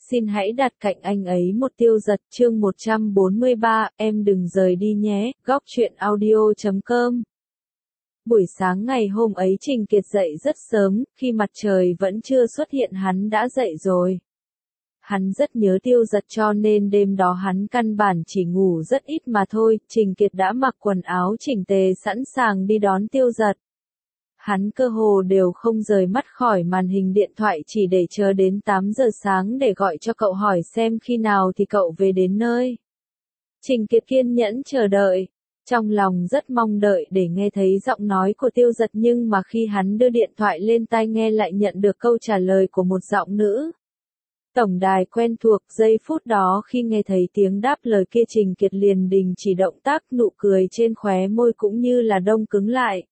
Xin hãy đặt cạnh anh ấy một Tiêu Dật chương 143, em đừng rời đi nhé, góc truyện audio.com. Buổi sáng ngày hôm ấy Trình Kiệt dậy rất sớm, khi mặt trời vẫn chưa xuất hiện hắn đã dậy rồi. Hắn rất nhớ Tiêu Dật cho nên đêm đó hắn căn bản chỉ ngủ rất ít mà thôi, Trình Kiệt đã mặc quần áo chỉnh tề sẵn sàng đi đón Tiêu Dật. Hắn cơ hồ đều không rời mắt khỏi màn hình điện thoại chỉ để chờ đến 8 giờ sáng để gọi cho cậu hỏi xem khi nào thì cậu về đến nơi. Trình Kiệt kiên nhẫn chờ đợi, trong lòng rất mong đợi để nghe thấy giọng nói của Tiêu Dật nhưng mà khi hắn đưa điện thoại lên tai nghe lại nhận được câu trả lời của một giọng nữ. Tổng đài quen thuộc, giây phút đó khi nghe thấy tiếng đáp lời kia Trình Kiệt liền đình chỉ động tác, nụ cười trên khóe môi cũng như là đông cứng lại.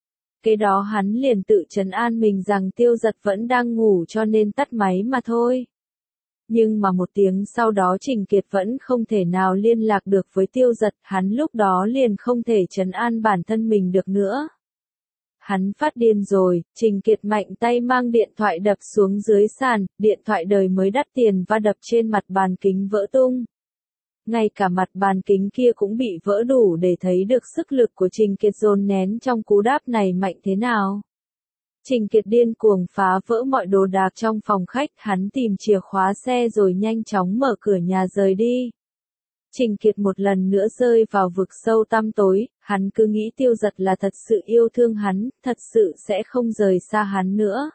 Kế đó hắn liền tự trấn an mình rằng Tiêu Dật vẫn đang ngủ cho nên tắt máy mà thôi. Nhưng mà một tiếng sau đó Trình Kiệt vẫn không thể nào liên lạc được với Tiêu Dật, hắn lúc đó liền không thể trấn an bản thân mình được nữa. Hắn phát điên rồi, Trình Kiệt mạnh tay mang điện thoại đập xuống dưới sàn, điện thoại đời mới đắt tiền và đập trên mặt bàn kính vỡ tung. Ngay cả mặt bàn kính kia cũng bị vỡ đủ để thấy được sức lực của Trình Kiệt dồn nén trong cú đáp này mạnh thế nào. Trình Kiệt điên cuồng phá vỡ mọi đồ đạc trong phòng khách, hắn tìm chìa khóa xe rồi nhanh chóng mở cửa nhà rời đi. Trình Kiệt một lần nữa rơi vào vực sâu tăm tối, hắn cứ nghĩ Tiêu Dật là thật sự yêu thương hắn, thật sự sẽ không rời xa hắn nữa.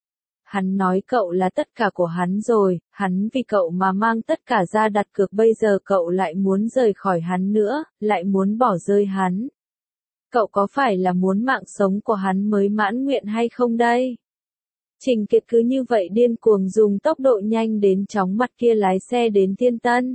Hắn nói cậu là tất cả của hắn rồi, hắn vì cậu mà mang tất cả ra đặt cược, bây giờ cậu lại muốn rời khỏi hắn nữa, lại muốn bỏ rơi hắn. Cậu có phải là muốn mạng sống của hắn mới mãn nguyện hay không đây? Trình Kiệt cứ như vậy điên cuồng dùng tốc độ nhanh đến chóng mặt kia lái xe đến Thiên Tân.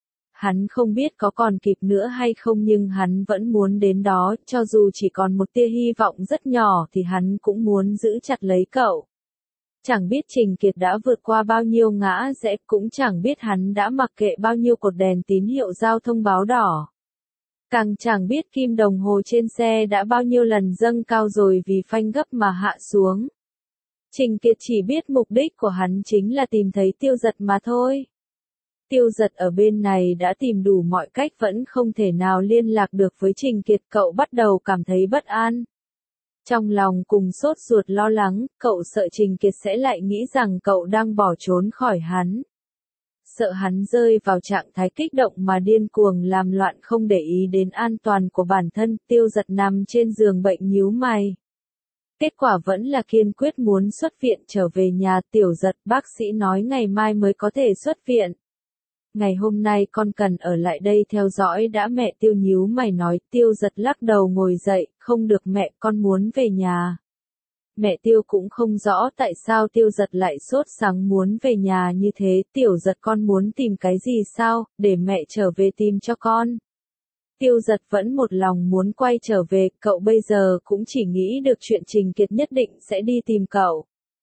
Hắn không biết có còn kịp nữa hay không nhưng hắn vẫn muốn đến đó, cho dù chỉ còn một tia hy vọng rất nhỏ thì hắn cũng muốn giữ chặt lấy cậu. Chẳng biết Trình Kiệt đã vượt qua bao nhiêu ngã rẽ, cũng chẳng biết hắn đã mặc kệ bao nhiêu cột đèn tín hiệu giao thông báo đỏ. Càng chẳng biết kim đồng hồ trên xe đã bao nhiêu lần dâng cao rồi vì phanh gấp mà hạ xuống. Trình Kiệt chỉ biết mục đích của hắn chính là tìm thấy Tiêu Dật mà thôi. Tiêu Dật ở bên này đã tìm đủ mọi cách vẫn không thể nào liên lạc được với Trình Kiệt, cậu bắt đầu cảm thấy bất an. Trong lòng cùng sốt ruột lo lắng, cậu sợ Trình Kiệt sẽ lại nghĩ rằng cậu đang bỏ trốn khỏi hắn. Sợ hắn rơi vào trạng thái kích động mà điên cuồng làm loạn không để ý đến an toàn của bản thân, Tiêu Dật nằm trên giường bệnh nhíu mày. Kết quả vẫn là kiên quyết muốn xuất viện trở về nhà. Tiểu Dật, bác sĩ nói ngày mai mới có thể xuất viện. Ngày hôm nay con cần ở lại đây theo dõi đã. Mẹ Tiêu nhíu mày nói. Tiêu Dật lắc đầu ngồi dậy, không được mẹ, con muốn về nhà. Mẹ Tiêu cũng không rõ tại sao Tiêu Dật lại sốt sắng muốn về nhà như thế. Tiểu Dật, con muốn tìm cái gì sao, để mẹ trở về tìm cho con. Tiêu Dật vẫn một lòng muốn quay trở về, cậu bây giờ cũng chỉ nghĩ được chuyện Trình Kiệt nhất định sẽ đi tìm cậu.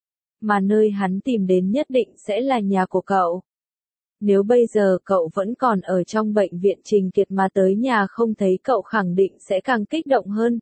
Mà nơi hắn tìm đến nhất định sẽ là nhà của cậu. Nếu bây giờ cậu vẫn còn ở trong bệnh viện, Trình Kiệt mà tới nhà không thấy cậu khẳng định sẽ càng kích động hơn.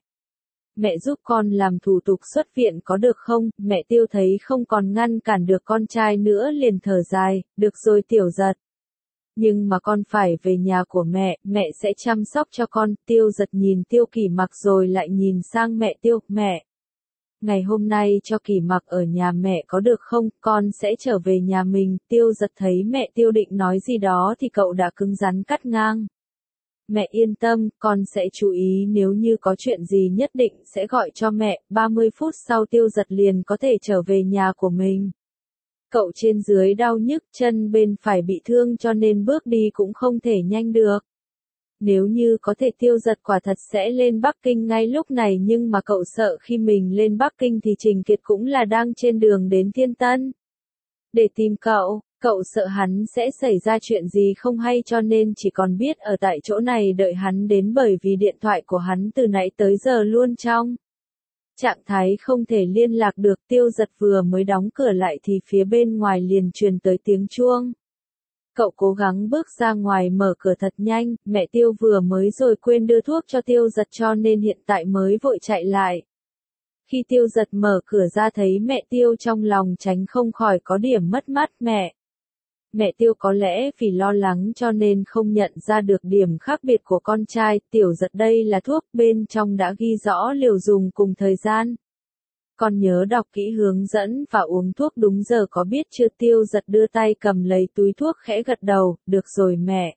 Mẹ giúp con làm thủ tục xuất viện có được không? Mẹ Tiêu thấy không còn ngăn cản được con trai nữa liền thở dài, được rồi Tiểu Dật. Nhưng mà con phải về nhà của mẹ sẽ chăm sóc cho con. Tiêu Dật nhìn Tiêu Kỳ Mặc rồi lại nhìn sang mẹ Tiêu, mẹ. Ngày hôm nay cho Kỳ Mặc ở nhà mẹ có được không, con sẽ trở về nhà mình. Tiêu Dật thấy mẹ Tiêu định nói gì đó thì cậu đã cứng rắn cắt ngang. Mẹ yên tâm, con sẽ chú ý, nếu như có chuyện gì nhất định sẽ gọi cho mẹ. 30 phút sau Tiêu Dật liền có thể trở về nhà của mình. Cậu trên dưới đau nhức, chân bên phải bị thương cho nên bước đi cũng không thể nhanh được. Nếu như có thể Tiêu Dật quả thật sẽ lên Bắc Kinh ngay lúc này, nhưng mà cậu sợ khi mình lên Bắc Kinh thì Trình Kiệt cũng là đang trên đường đến Thiên Tân. Để tìm cậu sợ hắn sẽ xảy ra chuyện gì không hay cho nên chỉ còn biết ở tại chỗ này đợi hắn đến, bởi vì điện thoại của hắn từ nãy tới giờ luôn trong trạng thái không thể liên lạc được. Tiêu Dật vừa mới đóng cửa lại thì phía bên ngoài liền truyền tới tiếng chuông. Cậu cố gắng bước ra ngoài mở cửa thật nhanh, mẹ Tiêu vừa mới rồi quên đưa thuốc cho Tiêu Dật cho nên hiện tại mới vội chạy lại. Khi Tiêu Dật mở cửa ra thấy mẹ Tiêu trong lòng tránh không khỏi có điểm mất mát. Mẹ Tiêu có lẽ vì lo lắng cho nên không nhận ra được điểm khác biệt của con trai. Tiểu Giật, đây là thuốc, bên trong đã ghi rõ liều dùng cùng thời gian. Con nhớ đọc kỹ hướng dẫn và uống thuốc đúng giờ có biết chưa? Tiêu Giật đưa tay cầm lấy túi thuốc khẽ gật đầu, được rồi mẹ.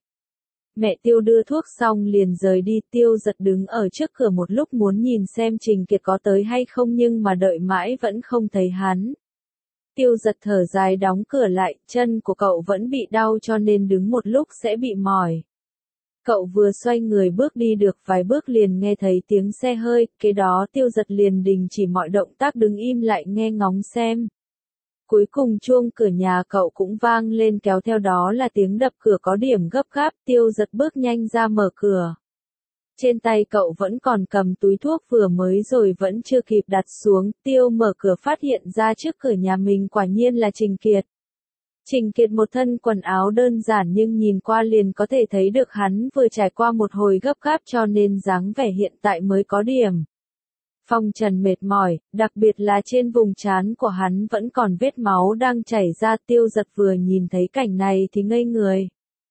Mẹ Tiêu đưa thuốc xong liền rời đi. Tiêu Giật đứng ở trước cửa một lúc muốn nhìn xem Trình Kiệt có tới hay không nhưng mà đợi mãi vẫn không thấy hắn. Tiêu Giật thở dài đóng cửa lại, chân của cậu vẫn bị đau cho nên đứng một lúc sẽ bị mỏi. Cậu vừa xoay người bước đi được vài bước liền nghe thấy tiếng xe hơi, kế đó Tiêu Giật liền đình chỉ mọi động tác đứng im lại nghe ngóng xem. Cuối cùng chuông cửa nhà cậu cũng vang lên, kéo theo đó là tiếng đập cửa có điểm gấp gáp. Tiêu Giật bước nhanh ra mở cửa. Trên tay cậu vẫn còn cầm túi thuốc vừa mới rồi vẫn chưa kịp đặt xuống. Tiêu mở cửa phát hiện ra trước cửa nhà mình quả nhiên là Trình Kiệt. Trình Kiệt một thân quần áo đơn giản nhưng nhìn qua liền có thể thấy được hắn vừa trải qua một hồi gấp gáp cho nên dáng vẻ hiện tại mới có điểm phong trần mệt mỏi, đặc biệt là trên vùng trán của hắn vẫn còn vết máu đang chảy ra. Tiêu Giật vừa nhìn thấy cảnh này thì ngây người.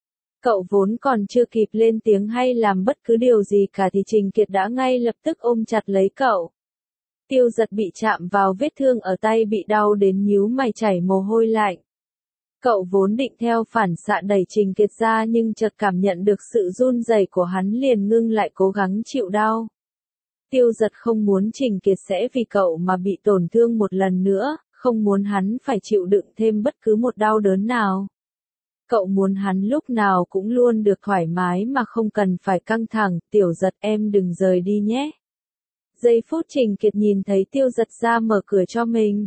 Cậu vốn còn chưa kịp lên tiếng hay làm bất cứ điều gì cả thì Trình Kiệt đã ngay lập tức ôm chặt lấy cậu. Tiêu Giật bị chạm vào vết thương ở tay bị đau đến nhíu mày chảy mồ hôi lạnh. Cậu vốn định theo phản xạ đẩy Trình Kiệt ra nhưng chợt cảm nhận được sự run rẩy của hắn liền ngưng lại cố gắng chịu đau. Tiêu Giật không muốn Trình Kiệt sẽ vì cậu mà bị tổn thương một lần nữa, không muốn hắn phải chịu đựng thêm bất cứ một đau đớn nào. Cậu muốn hắn lúc nào cũng luôn được thoải mái mà không cần phải căng thẳng. Tiểu Giật, em đừng rời đi nhé. Giây phút Trình Kiệt nhìn thấy Tiêu Giật ra mở cửa cho mình.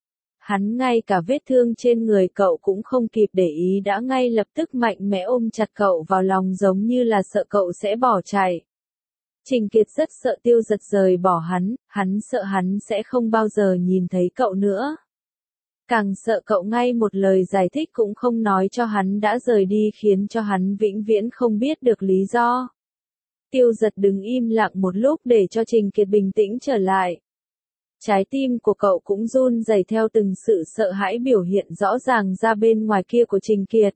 Hắn ngay cả vết thương trên người cậu cũng không kịp để ý đã ngay lập tức mạnh mẽ ôm chặt cậu vào lòng giống như là sợ cậu sẽ bỏ chạy. Trình Kiệt rất sợ Tiêu Giật rời bỏ hắn sợ hắn sẽ không bao giờ nhìn thấy cậu nữa. Càng sợ cậu ngay một lời giải thích cũng không nói cho hắn đã rời đi khiến cho hắn vĩnh viễn không biết được lý do. Tiêu Giật đứng im lặng một lúc để cho Trình Kiệt bình tĩnh trở lại. Trái tim của cậu cũng run rẩy theo từng sự sợ hãi biểu hiện rõ ràng ra bên ngoài kia của Trình Kiệt.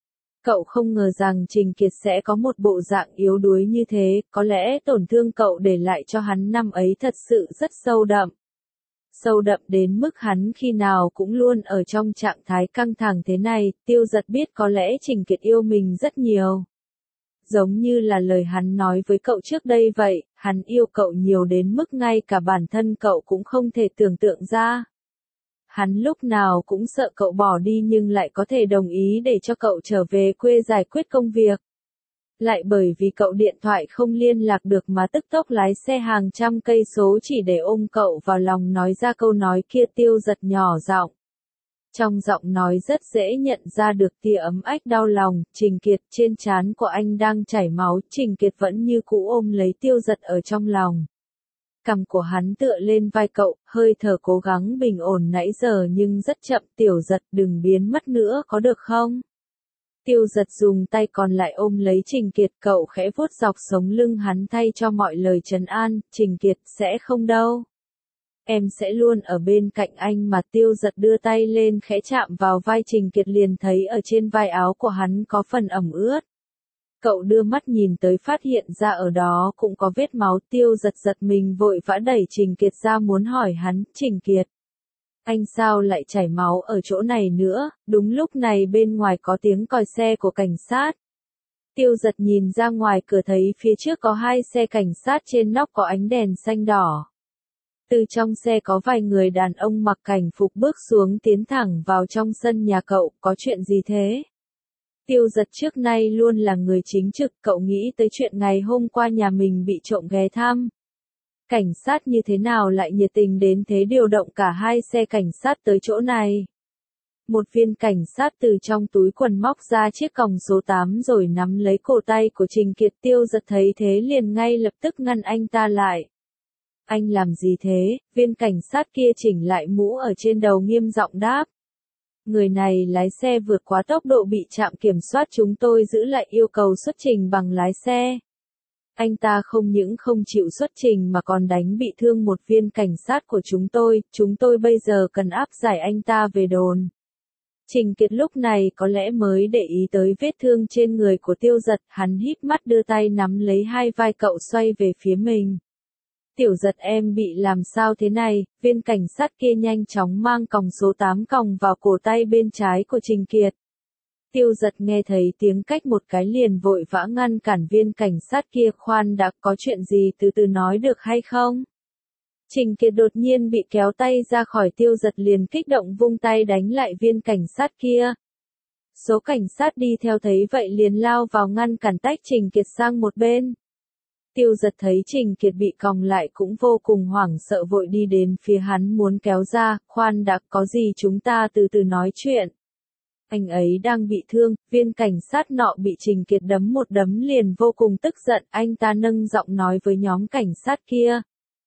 Cậu không ngờ rằng Trình Kiệt sẽ có một bộ dạng yếu đuối như thế, có lẽ tổn thương cậu để lại cho hắn năm ấy thật sự rất sâu đậm. Sâu đậm đến mức hắn khi nào cũng luôn ở trong trạng thái căng thẳng thế này. Tiêu Giật biết có lẽ Trình Kiệt yêu mình rất nhiều. Giống như là lời hắn nói với cậu trước đây vậy, hắn yêu cậu nhiều đến mức ngay cả bản thân cậu cũng không thể tưởng tượng ra. Hắn lúc nào cũng sợ cậu bỏ đi nhưng lại có thể đồng ý để cho cậu trở về quê giải quyết công việc. Lại bởi vì cậu điện thoại không liên lạc được mà tức tốc lái xe hàng trăm cây số chỉ để ôm cậu vào lòng nói ra câu nói kia. Tiêu Giật nhỏ giọng. Trong giọng nói rất dễ nhận ra được tia ấm ách đau lòng. Trình Kiệt, trên trán của anh đang chảy máu. Trình Kiệt vẫn như cũ ôm lấy Tiêu Giật ở trong lòng. Cằm của hắn tựa lên vai cậu, hơi thở cố gắng bình ổn nãy giờ nhưng rất chậm. Tiểu Giật, đừng biến mất nữa có được không? Tiêu Giật dùng tay còn lại ôm lấy Trình Kiệt, cậu khẽ vuốt dọc sống lưng hắn thay cho mọi lời trấn an. Trình Kiệt, sẽ không đâu. Em sẽ luôn ở bên cạnh anh mà. Tiêu Giật đưa tay lên khẽ chạm vào vai Trình Kiệt liền thấy ở trên vai áo của hắn có phần ẩm ướt. Cậu đưa mắt nhìn tới phát hiện ra ở đó cũng có vết máu. Tiêu Giật giật mình vội vã đẩy Trình Kiệt ra muốn hỏi hắn, Trình Kiệt. Anh sao lại chảy máu ở chỗ này nữa? Đúng lúc này bên ngoài có tiếng còi xe của cảnh sát. Tiêu Giật nhìn ra ngoài cửa thấy phía trước có hai xe cảnh sát trên nóc có ánh đèn xanh đỏ. Từ trong xe có vài người đàn ông mặc cảnh phục bước xuống tiến thẳng vào trong sân nhà cậu. Có chuyện gì thế? Tiêu Giật trước nay luôn là người chính trực, cậu nghĩ tới chuyện ngày hôm qua nhà mình bị trộm ghé thăm. Cảnh sát như thế nào lại nhiệt tình đến thế điều động cả hai xe cảnh sát tới chỗ này. Một viên cảnh sát từ trong túi quần móc ra chiếc còng số 8 rồi nắm lấy cổ tay của Trình Kiệt. Tiêu Giật thấy thế liền ngay lập tức ngăn anh ta lại. Anh làm gì thế? Viên cảnh sát kia chỉnh lại mũ ở trên đầu nghiêm giọng đáp. Người này lái xe vượt quá tốc độ bị trạm kiểm soát chúng tôi giữ lại yêu cầu xuất trình bằng lái xe. Anh ta không những không chịu xuất trình mà còn đánh bị thương một viên cảnh sát của chúng tôi bây giờ cần áp giải anh ta về đồn. Trình Kiệt lúc này có lẽ mới để ý tới vết thương trên người của Tiêu Giật, hắn híp mắt đưa tay nắm lấy hai vai cậu xoay về phía mình. Tiểu Giật em bị làm sao thế này, viên cảnh sát kia nhanh chóng mang còng số 8 còng vào cổ tay bên trái của Trình Kiệt. Tiêu Giật nghe thấy tiếng cách một cái liền vội vã ngăn cản viên cảnh sát kia, khoan đã, có chuyện gì từ từ nói được hay không? Trình Kiệt đột nhiên bị kéo tay ra khỏi Tiêu Giật liền kích động vung tay đánh lại viên cảnh sát kia. Số cảnh sát đi theo thấy vậy liền lao vào ngăn cản tách Trình Kiệt sang một bên. Tiêu Giật thấy Trình Kiệt bị còng lại cũng vô cùng hoảng sợ vội đi đến phía hắn muốn kéo ra, khoan đã, có gì chúng ta từ từ nói chuyện. Anh ấy đang bị thương, viên cảnh sát nọ bị Trình Kiệt đấm một đấm liền vô cùng tức giận, anh ta nâng giọng nói với nhóm cảnh sát kia.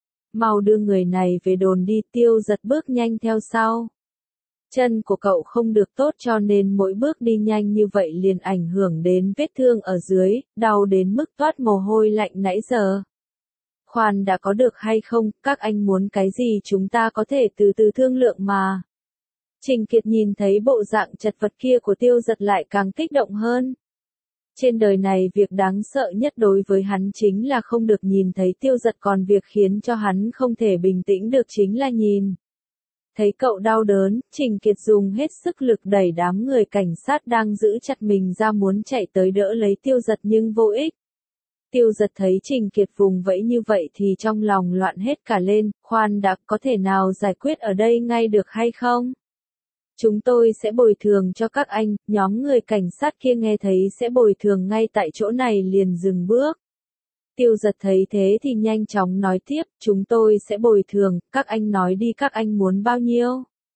Mau đưa người này về đồn đi. Tiêu Giật bước nhanh theo sau. Chân của cậu không được tốt cho nên mỗi bước đi nhanh như vậy liền ảnh hưởng đến vết thương ở dưới, đau đến mức toát mồ hôi lạnh nãy giờ. Khoan đã, có được hay không, các anh muốn cái gì chúng ta có thể từ từ thương lượng mà. Trình Kiệt nhìn thấy bộ dạng chật vật kia của Tiêu Giật lại càng kích động hơn. Trên đời này việc đáng sợ nhất đối với hắn chính là không được nhìn thấy Tiêu Giật, còn việc khiến cho hắn không thể bình tĩnh được chính là nhìn. Thấy cậu đau đớn, Trình Kiệt dùng hết sức lực đẩy đám người cảnh sát đang giữ chặt mình ra muốn chạy tới đỡ lấy Tiêu Giật nhưng vô ích. Tiêu Giật thấy Trình Kiệt vùng vẫy như vậy thì trong lòng loạn hết cả lên, khoan đã, có thể nào giải quyết ở đây ngay được hay không? Chúng tôi sẽ bồi thường cho các anh. Nhóm người cảnh sát kia nghe thấy sẽ bồi thường ngay tại chỗ này liền dừng bước. Tiêu Giật thấy thế thì nhanh chóng nói tiếp, chúng tôi sẽ bồi thường, các anh nói đi các anh muốn bao nhiêu.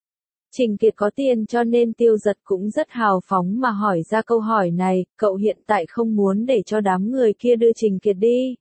Trình Kiệt có tiền cho nên Tiêu Giật cũng rất hào phóng mà hỏi ra câu hỏi này, cậu hiện tại không muốn để cho đám người kia đưa Trình Kiệt đi.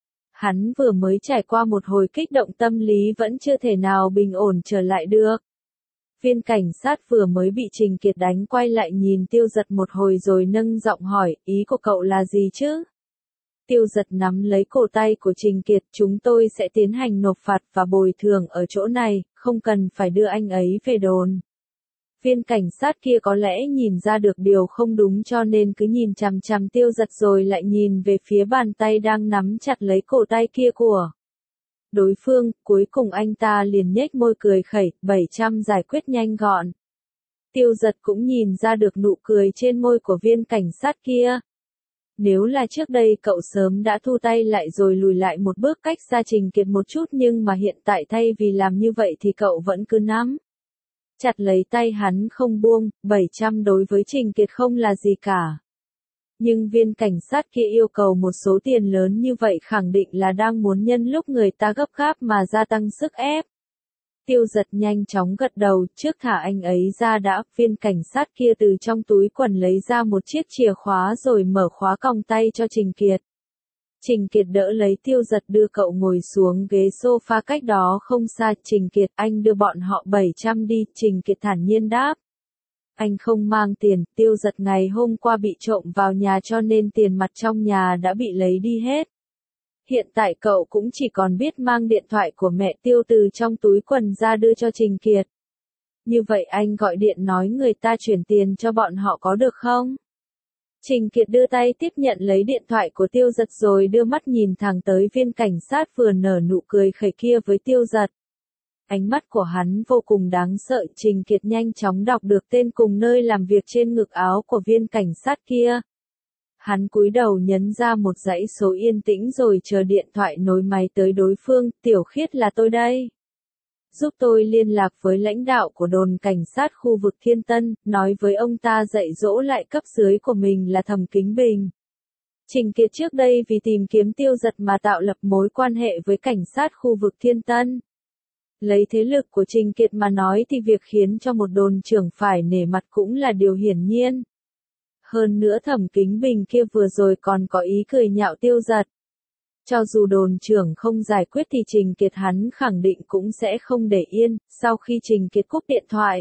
Hắn vừa mới trải qua một hồi kích động tâm lý vẫn chưa thể nào bình ổn trở lại được. Viên cảnh sát vừa mới bị Trình Kiệt đánh quay lại nhìn Tiêu Giật một hồi rồi nâng giọng hỏi, ý của cậu là gì chứ? Tiêu Giật nắm lấy cổ tay của Trình Kiệt, chúng tôi sẽ tiến hành nộp phạt và bồi thường ở chỗ này, không cần phải đưa anh ấy về đồn. Viên cảnh sát kia có lẽ nhìn ra được điều không đúng cho nên cứ nhìn chằm chằm Tiêu Giật rồi lại nhìn về phía bàn tay đang nắm chặt lấy cổ tay kia của đối phương, cuối cùng anh ta liền nhếch môi cười khẩy, 700 giải quyết nhanh gọn. Tiêu Giật cũng nhìn ra được nụ cười trên môi của viên cảnh sát kia. Nếu là trước đây cậu sớm đã thu tay lại rồi lùi lại một bước cách xa Trình Kiệt một chút nhưng mà hiện tại thay vì làm như vậy thì cậu vẫn cứ nắm chặt lấy tay hắn không buông, 700 đối với Trình Kiệt không là gì cả. Nhưng viên cảnh sát kia yêu cầu một số tiền lớn như vậy khẳng định là đang muốn nhân lúc người ta gấp gáp mà gia tăng sức ép. Tiêu Giật nhanh chóng gật đầu, trước thả anh ấy ra đã, viên cảnh sát kia từ trong túi quần lấy ra một chiếc chìa khóa rồi mở khóa còng tay cho Trình Kiệt. Trình Kiệt đỡ lấy Tiêu Giật đưa cậu ngồi xuống ghế sofa cách đó không xa, Trình Kiệt anh đưa bọn họ 700 đi, Trình Kiệt thản nhiên đáp. Anh không mang tiền, Tiêu Giật ngày hôm qua bị trộm vào nhà cho nên tiền mặt trong nhà đã bị lấy đi hết. Hiện tại cậu cũng chỉ còn biết mang điện thoại của mẹ Tiêu từ trong túi quần ra đưa cho Trình Kiệt. Như vậy anh gọi điện nói người ta chuyển tiền cho bọn họ có được không? Trình Kiệt đưa tay tiếp nhận lấy điện thoại của Tiêu Giật rồi đưa mắt nhìn thẳng tới viên cảnh sát vừa nở nụ cười khẩy kia với Tiêu Giật. Ánh mắt của hắn vô cùng đáng sợ, Trình Kiệt nhanh chóng đọc được tên cùng nơi làm việc trên ngực áo của viên cảnh sát kia. Hắn cúi đầu nhấn ra một dãy số yên tĩnh rồi chờ điện thoại nối máy tới đối phương, Tiểu Khiết là tôi đây. Giúp tôi liên lạc với lãnh đạo của đồn cảnh sát khu vực Thiên Tân, nói với ông ta dạy dỗ lại cấp dưới của mình là Thẩm Kính Bình. Trình Kiệt trước đây vì tìm kiếm Tiêu Giật mà tạo lập mối quan hệ với cảnh sát khu vực Thiên Tân. Lấy thế lực của Trình Kiệt mà nói thì việc khiến cho một đồn trưởng phải nể mặt cũng là điều hiển nhiên. Hơn nữa Thẩm Kính Bình kia vừa rồi còn có ý cười nhạo Tiêu Giật. Cho dù đồn trưởng không giải quyết thì Trình Kiệt hắn khẳng định cũng sẽ không để yên, sau khi Trình Kiệt cúp điện thoại.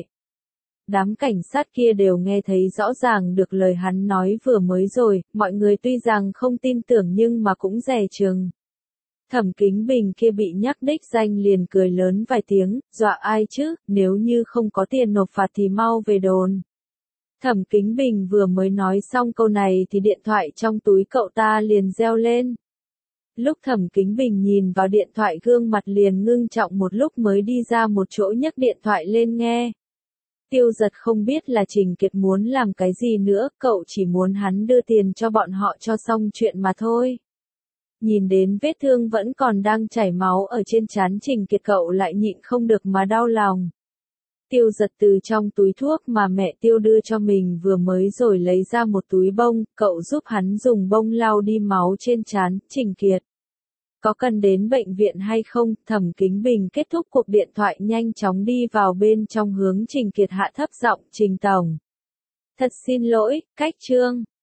Đám cảnh sát kia đều nghe thấy rõ ràng được lời hắn nói vừa mới rồi, mọi người tuy rằng không tin tưởng nhưng mà cũng dè chừng. Thẩm Kính Bình kia bị nhắc đích danh liền cười lớn vài tiếng, dọa ai chứ, nếu như không có tiền nộp phạt thì mau về đồn. Thẩm Kính Bình vừa mới nói xong câu này thì điện thoại trong túi cậu ta liền reo lên. Lúc Thẩm Kính Bình nhìn vào điện thoại gương mặt liền ngưng trọng một lúc mới đi ra một chỗ nhấc điện thoại lên nghe. Tiêu Giật không biết là Trình Kiệt muốn làm cái gì nữa, cậu chỉ muốn hắn đưa tiền cho bọn họ cho xong chuyện mà thôi. Nhìn đến vết thương vẫn còn đang chảy máu ở trên trán Trình Kiệt cậu lại nhịn không được mà đau lòng. Tiêu Giật từ trong túi thuốc mà mẹ Tiêu đưa cho mình vừa mới rồi lấy ra một túi bông, cậu giúp hắn dùng bông lau đi máu trên trán. Trình Kiệt, có cần đến bệnh viện hay không? Thẩm Kính Bình kết thúc cuộc điện thoại nhanh chóng đi vào bên trong hướng Trình Kiệt hạ thấp giọng, Trình Tổng. Thật xin lỗi, cách Trương.